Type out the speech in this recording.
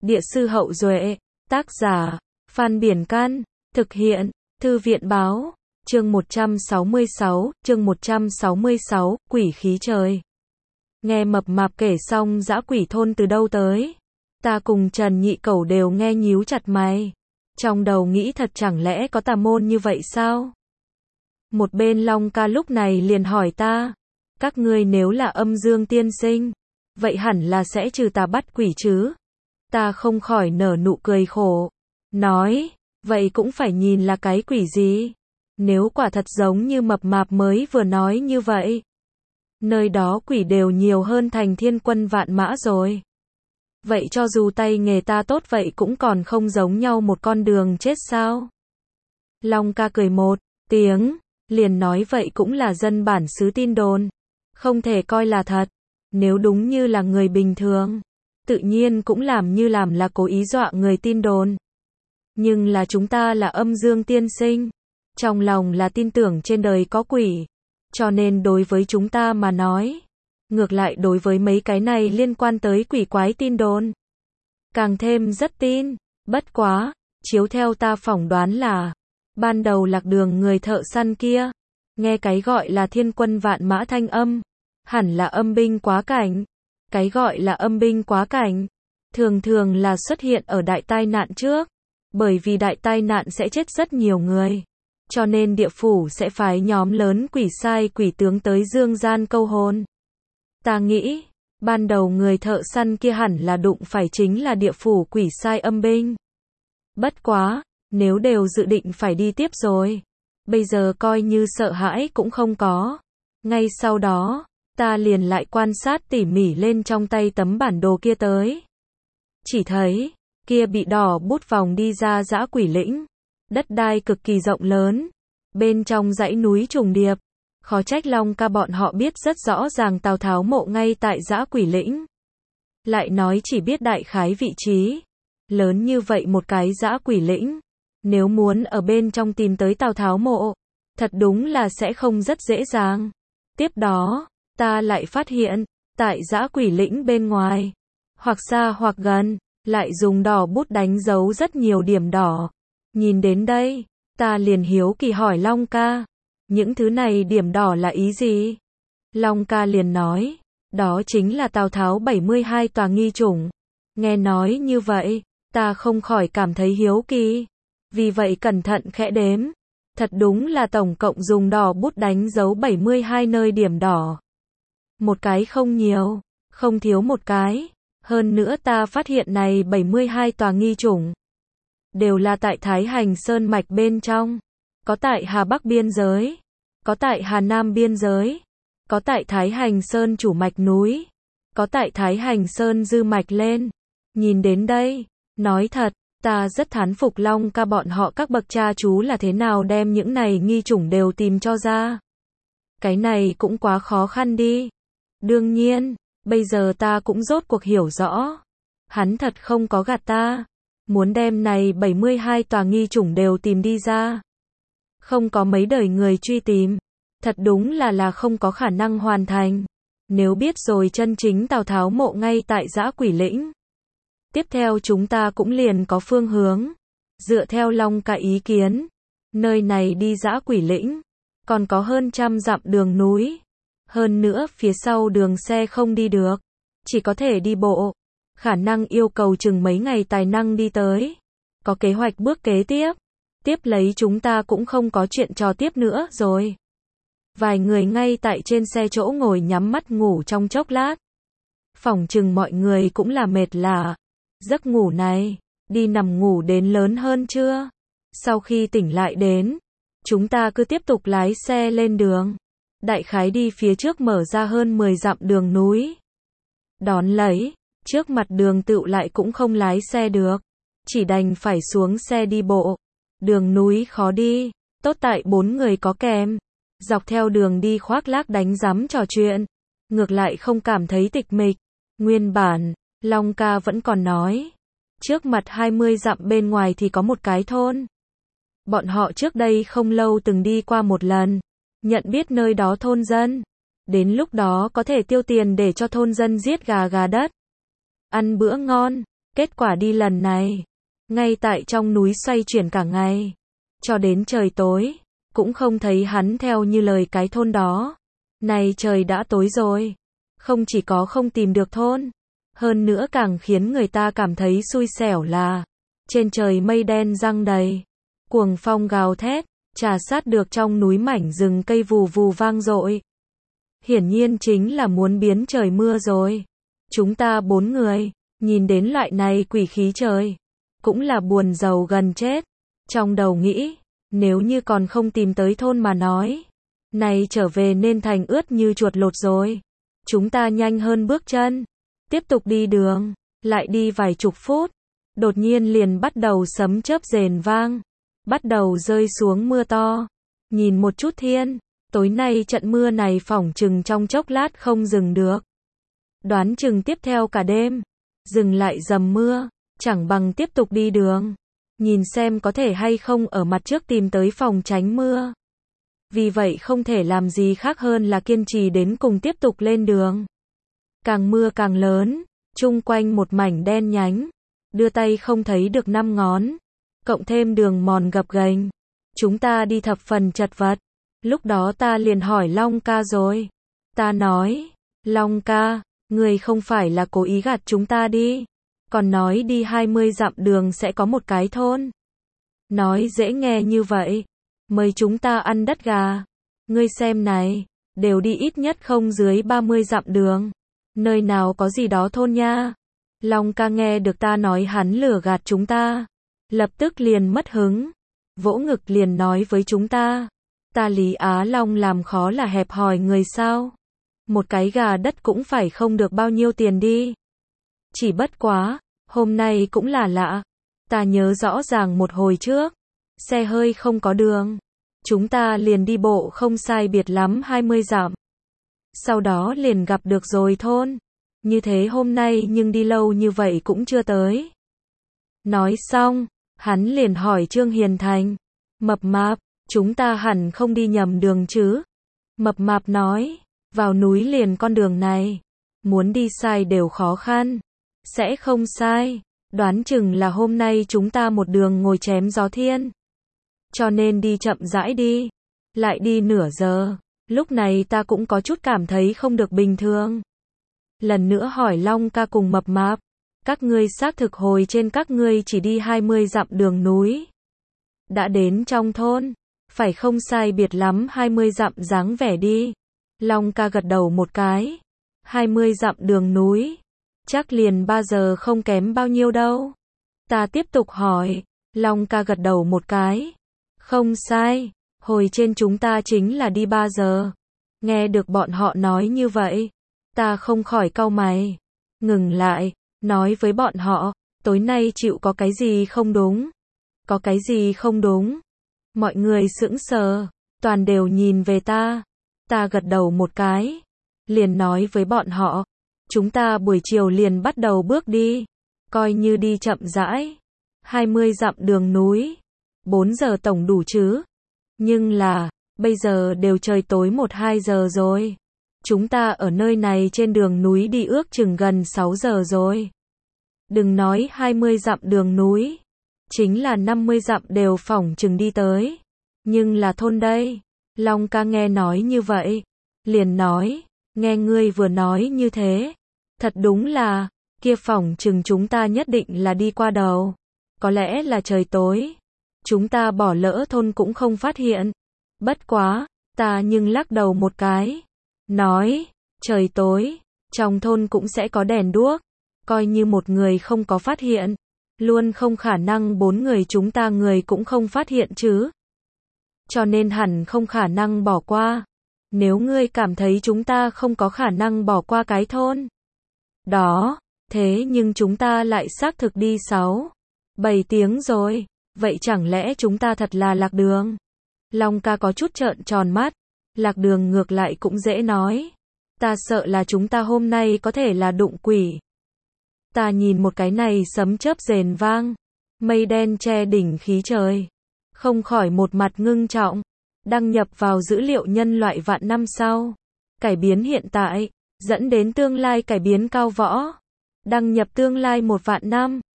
Địa sư Hậu Duệ, tác giả, Phan Biển Can, thực hiện, Thư viện Báo, chương 166, quỷ khí trời. Nghe mập mạp kể xong dã quỷ thôn từ đâu tới. Ta cùng Trần Nhị Cẩu đều nghe nhíu chặt mày. Trong đầu nghĩ thật chẳng lẽ có tà môn như vậy sao? Một bên Long Ca lúc này liền hỏi ta. Các ngươi nếu là âm dương tiên sinh, vậy hẳn là sẽ trừ tà bắt quỷ chứ? Ta không khỏi nở nụ cười khổ. Nói, vậy cũng phải nhìn là cái quỷ gì? Nếu quả thật giống như mập mạp mới vừa nói như vậy, nơi đó quỷ đều nhiều hơn Thành Thiên Quân Vạn Mã rồi. Vậy cho dù tay nghề ta tốt vậy cũng còn không giống nhau một con đường chết sao? Long Ca cười một tiếng, liền nói vậy cũng là dân bản xứ tin đồn, không thể coi là thật. Nếu đúng như là người bình thường, tự nhiên cũng làm như làm là cố ý dọa người tin đồn. Nhưng là chúng ta là âm dương tiên sinh, trong lòng là tin tưởng trên đời có quỷ, cho nên đối với chúng ta mà nói, ngược lại đối với mấy cái này liên quan tới quỷ quái tin đồn, càng thêm rất tin. Bất quá, chiếu theo ta phỏng đoán là, ban đầu lạc đường người thợ săn kia, nghe cái gọi là thiên quân vạn mã thanh âm, hẳn là âm binh quá cảnh. Cái gọi là âm binh quá cảnh, thường thường là xuất hiện ở đại tai nạn trước, bởi vì đại tai nạn sẽ chết rất nhiều người, cho nên địa phủ sẽ phái nhóm lớn quỷ sai quỷ tướng tới dương gian câu hồn. Ta nghĩ, ban đầu người thợ săn kia hẳn là đụng phải chính là địa phủ quỷ sai âm binh. Bất quá, nếu đều dự định phải đi tiếp rồi, bây giờ coi như sợ hãi cũng không có. Ngay sau đó, ta liền lại quan sát tỉ mỉ lên trong tay tấm bản đồ kia tới. Chỉ thấy, kia bị đỏ bút vòng đi ra dã quỷ lĩnh. Đất đai cực kỳ rộng lớn. Bên trong dãy núi trùng điệp. Khó trách Long Ca bọn họ biết rất rõ ràng Tào Tháo mộ ngay tại dã quỷ lĩnh. Lại nói chỉ biết đại khái vị trí. Lớn như vậy một cái dã quỷ lĩnh. Nếu muốn ở bên trong tìm tới Tào Tháo mộ, thật đúng là sẽ không rất dễ dàng. Tiếp đó, ta lại phát hiện, tại dã quỷ lĩnh bên ngoài, hoặc xa hoặc gần, lại dùng đỏ bút đánh dấu rất nhiều điểm đỏ. Nhìn đến đây, ta liền hiếu kỳ hỏi Long Ca, những thứ này điểm đỏ là ý gì? Long Ca liền nói, đó chính là Tào Tháo 72 tòa nghi chủng. Nghe nói như vậy, ta không khỏi cảm thấy hiếu kỳ. Vì vậy cẩn thận khẽ đếm, thật đúng là tổng cộng dùng đỏ bút đánh dấu 72 nơi điểm đỏ. Một cái không nhiều, không thiếu một cái. Hơn nữa ta phát hiện này 72 tòa nghi chủng đều là tại Thái Hành Sơn mạch bên trong, có tại Hà Bắc biên giới, có tại Hà Nam biên giới, có tại Thái Hành Sơn chủ mạch núi, có tại Thái Hành Sơn dư mạch lên. Nhìn đến đây, nói thật, ta rất thán phục Long Ca bọn họ các bậc cha chú là thế nào đem những này nghi chủng đều tìm cho ra. Cái này cũng quá khó khăn đi. Đương nhiên, bây giờ ta cũng rốt cuộc hiểu rõ. Hắn thật không có gạt ta. Muốn đem này 72 tòa nghi chủng đều tìm đi ra. Không có mấy đời người truy tìm. Thật đúng là không có khả năng hoàn thành. Nếu biết rồi chân chính Tào Tháo mộ ngay tại dã quỷ lĩnh. Tiếp theo chúng ta cũng liền có phương hướng. Dựa theo Long Ca ý kiến, nơi này đi dã quỷ lĩnh, còn có hơn 100 dặm đường núi. Hơn nữa phía sau đường xe không đi được, chỉ có thể đi bộ. Khả năng yêu cầu chừng mấy ngày tài năng đi tới. Có kế hoạch bước kế tiếp. Tiếp lấy chúng ta cũng không có chuyện trò tiếp nữa rồi. Vài người ngay tại trên xe chỗ ngồi nhắm mắt ngủ trong chốc lát. Phỏng chừng mọi người cũng là mệt lả. Giấc ngủ này, đi nằm ngủ đến lớn hơn chưa? Sau khi tỉnh lại đến, chúng ta cứ tiếp tục lái xe lên đường. Đại khái đi phía trước mở ra hơn 10 dặm đường núi. Đón lấy, trước mặt đường tựu lại cũng không lái xe được. Chỉ đành phải xuống xe đi bộ. Đường núi khó đi, tốt tại 4 người có kèm. Dọc theo đường đi khoác lác đánh rắm trò chuyện. Ngược lại không cảm thấy tịch mịch. Nguyên bản, Long Ca vẫn còn nói. Trước mặt 20 dặm bên ngoài thì có một cái thôn. Bọn họ trước đây không lâu từng đi qua một lần. Nhận biết nơi đó thôn dân. Đến lúc đó có thể tiêu tiền để cho thôn dân giết gà đất. Ăn bữa ngon. Kết quả đi lần này, ngay tại trong núi xoay chuyển cả ngày, cho đến trời tối, cũng không thấy hắn theo như lời cái thôn đó. Này trời đã tối rồi, không chỉ có không tìm được thôn, hơn nữa càng khiến người ta cảm thấy xui xẻo là trên trời mây đen giăng đầy, cuồng phong gào thét, trà sát được trong núi mảnh rừng cây vù vù vang dội. Hiển nhiên chính là muốn biến trời mưa rồi. Chúng ta 4 người, nhìn đến loại này quỷ khí trời, cũng là buồn rầu gần chết. Trong đầu nghĩ, nếu như còn không tìm tới thôn mà nói, này trở về nên thành ướt như chuột lột rồi. Chúng ta nhanh hơn bước chân, tiếp tục đi đường, lại đi vài chục phút, đột nhiên liền bắt đầu sấm chớp rền vang, bắt đầu rơi xuống mưa to. Nhìn một chút thiên, tối nay trận mưa này phỏng chừng trong chốc lát không dừng được. Đoán chừng tiếp theo cả đêm, dừng lại dầm mưa, chẳng bằng tiếp tục đi đường, nhìn xem có thể hay không ở mặt trước tìm tới phòng tránh mưa. Vì vậy không thể làm gì khác hơn là kiên trì đến cùng tiếp tục lên đường. Càng mưa càng lớn, chung quanh một mảnh đen nhánh, đưa tay không thấy được 5 ngón, cộng thêm đường mòn gập ghềnh, chúng ta đi thập phần chật vật. Lúc đó ta liền hỏi Long ca rồi. Ta nói, Long ca, người không phải là cố ý gạt chúng ta đi, còn nói đi 20 dặm đường sẽ có một cái thôn. Nói dễ nghe như vậy, mời chúng ta ăn đất gà. Ngươi xem này, đều đi ít nhất không dưới 30 dặm đường, nơi nào có gì đó thôn nha. Long ca nghe được ta nói hắn lừa gạt chúng ta, lập tức liền mất hứng, vỗ ngực liền nói với chúng ta, ta Lý Á Long làm khó là hẹp hòi người sao? Một cái gà đất cũng phải không được bao nhiêu tiền đi. Chỉ bất quá, hôm nay cũng là lạ, ta nhớ rõ ràng một hồi trước, xe hơi không có đường, chúng ta liền đi bộ không sai biệt lắm 20 dặm. Sau đó liền gặp được rồi thôn, như thế hôm nay nhưng đi lâu như vậy cũng chưa tới. Nói xong, hắn liền hỏi Trương Hiền Thành, mập mạp, chúng ta hẳn không đi nhầm đường chứ? Mập mạp nói, vào núi liền con đường này, muốn đi sai đều khó khăn. Sẽ không sai, đoán chừng là hôm nay chúng ta một đường ngồi chém gió thiên. Cho nên đi chậm rãi đi, lại đi nửa giờ, lúc này ta cũng có chút cảm thấy không được bình thường. Lần nữa hỏi Long ca cùng mập mạp, các ngươi xác thực hồi trên các ngươi chỉ đi 20 dặm đường núi. Đã đến trong thôn, phải không sai biệt lắm 20 dặm dáng vẻ đi. Long ca gật đầu một cái, 20 dặm đường núi, chắc liền 3 giờ không kém bao nhiêu đâu. Ta tiếp tục hỏi, Long ca gật đầu một cái, không sai, hồi trên chúng ta chính là đi 3 giờ. Nghe được bọn họ nói như vậy, ta không khỏi cau mày, ngừng lại, nói với bọn họ, tối nay chịu có cái gì không đúng? Có cái gì không đúng? Mọi người sững sờ, toàn đều nhìn về ta. Ta gật đầu một cái, liền nói với bọn họ, chúng ta buổi chiều liền bắt đầu bước đi, coi như đi chậm rãi. 20 dặm đường núi, 4 giờ tổng đủ chứ? Nhưng là, bây giờ đều trời tối 1-2 giờ rồi. Chúng ta ở nơi này trên đường núi đi ước chừng gần 6 giờ rồi. Đừng nói 20 dặm đường núi, chính là 50 dặm đều phỏng chừng đi tới. Nhưng là thôn đây. Long ca nghe nói như vậy, liền nói, nghe ngươi vừa nói như thế, thật đúng là, kia phỏng chừng chúng ta nhất định là đi qua đầu. Có lẽ là trời tối, chúng ta bỏ lỡ thôn cũng không phát hiện. Bất quá, ta nhưng lắc đầu một cái, nói, trời tối, trong thôn cũng sẽ có đèn đuốc, coi như một người không có phát hiện, luôn không khả năng 4 người chúng ta người cũng không phát hiện chứ. Cho nên hẳn không khả năng bỏ qua. Nếu ngươi cảm thấy chúng ta không có khả năng bỏ qua cái thôn đó, thế nhưng chúng ta lại xác thực đi 6-7 tiếng rồi, vậy chẳng lẽ chúng ta thật là lạc đường? Long ca có chút trợn tròn mắt, lạc đường ngược lại cũng dễ nói. Ta sợ là chúng ta hôm nay có thể là đụng quỷ. Ta nhìn một cái này sấm chớp rền vang, mây đen che đỉnh khí trời, không khỏi một mặt ngưng trọng. Đăng nhập vào dữ liệu nhân loại vạn năm sau, cải biến hiện tại, dẫn đến tương lai cải biến cao võ. Đăng nhập tương lai 1 vạn năm.